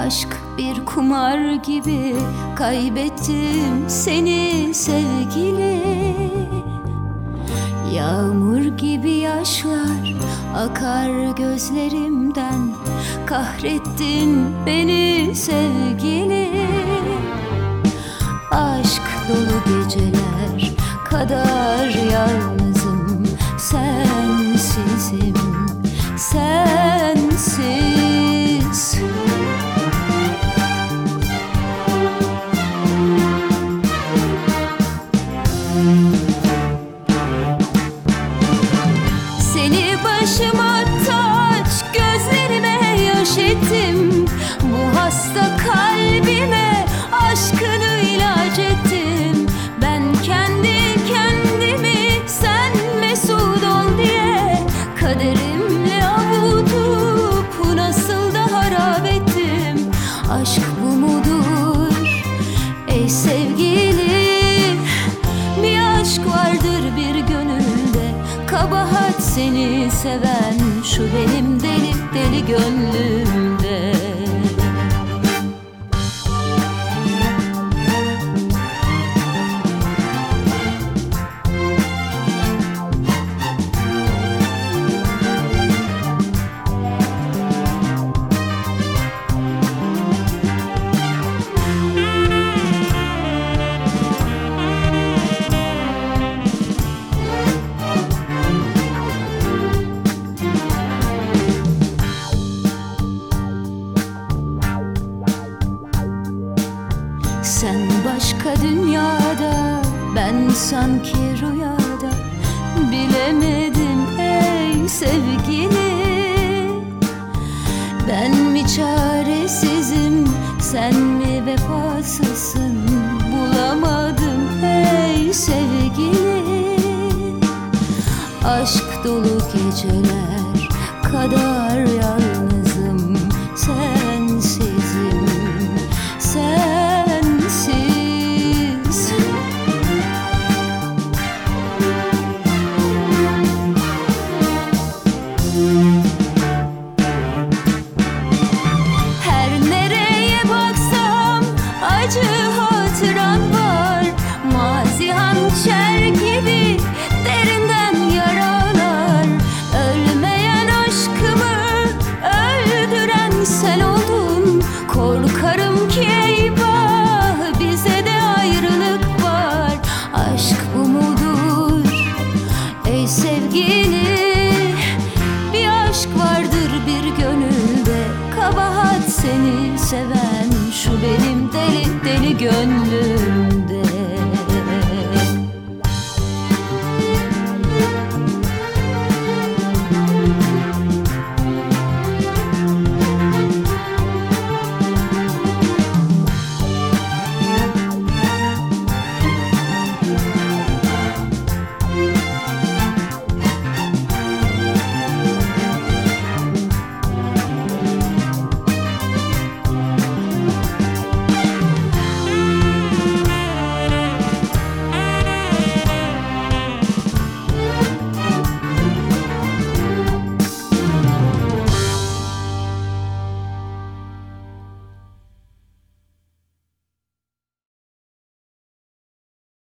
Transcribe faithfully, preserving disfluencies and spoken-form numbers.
Aşk bir kumar gibi, kaybettim seni sevgili. Yağmur gibi yaşlar akar gözlerimden, kahrettin beni sevgili. Aşk dolu geceler kadar yalnızım, sensizim, sensiz. Seni başıma taç, gözlerime yaş ettim. Bu hasta kalbime aşkını ilaç ettim. Ben kendi kendimi sen mesut ol diye kaderimle avutup nasıl da harap ettim. Aşk bu mudur ey sevgili? Bir aşk vardır bir gönülde, kabahat seni seven şu benim deli deli gönlümde. Sen başka dünyada, ben sanki rüyada. Bilemedim ey sevgili. Ben mi çaresizim, sen mi vefasızsın? Bulamadım ey sevgili. Aşk dolu geceler kadar